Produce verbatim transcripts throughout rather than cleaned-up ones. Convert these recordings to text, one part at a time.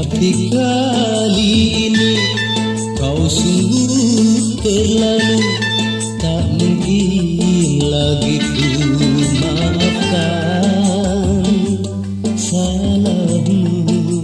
Tapi kali ini kau sungguh terlalu, tak mungkin lagi ku maafkan salahmu.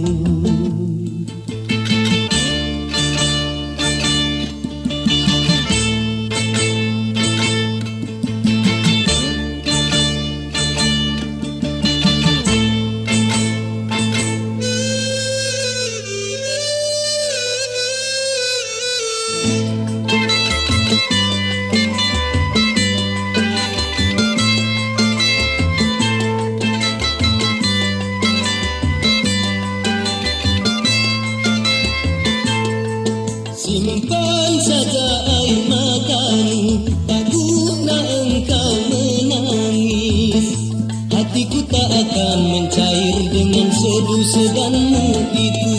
Simpan saja air matamu, tak guna engkau menangis. Hatiku tak akan mencair dengan sedu sedanmu itu.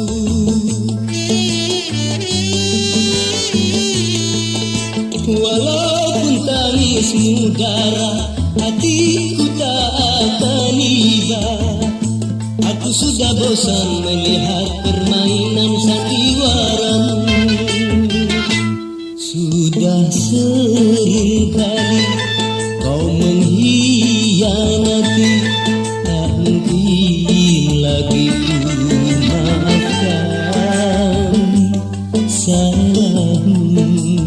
Walaupun tangismu darah, hatiku tak akan iba. Aku sudah bosan melihat permainan sandiwaramu. Sudah seringkali kau mengkhianati, tak mungkin lagi ku maafkan salahmu.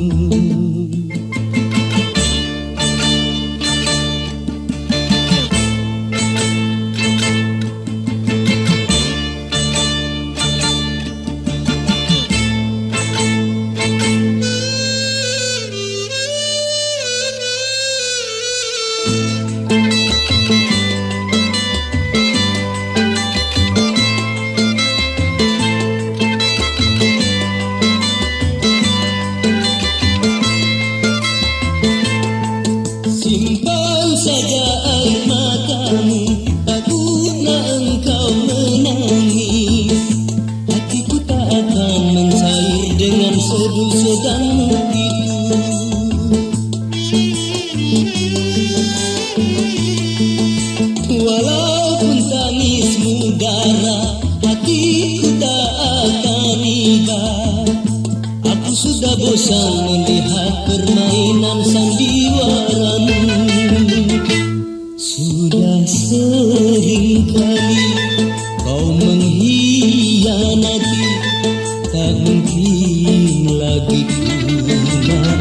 Simpan saja air matamu, tak guna engkau menangis. Hatiku tak akan mencair dengan sedu sedanmu itu. Walaupun tangismu darah, hatiku tak akan iba. Aku sudah bosan melihat permainan sandiwaramu. Sudah seringkali kau mengkhianati, tak mungkin lagi ku maafkan.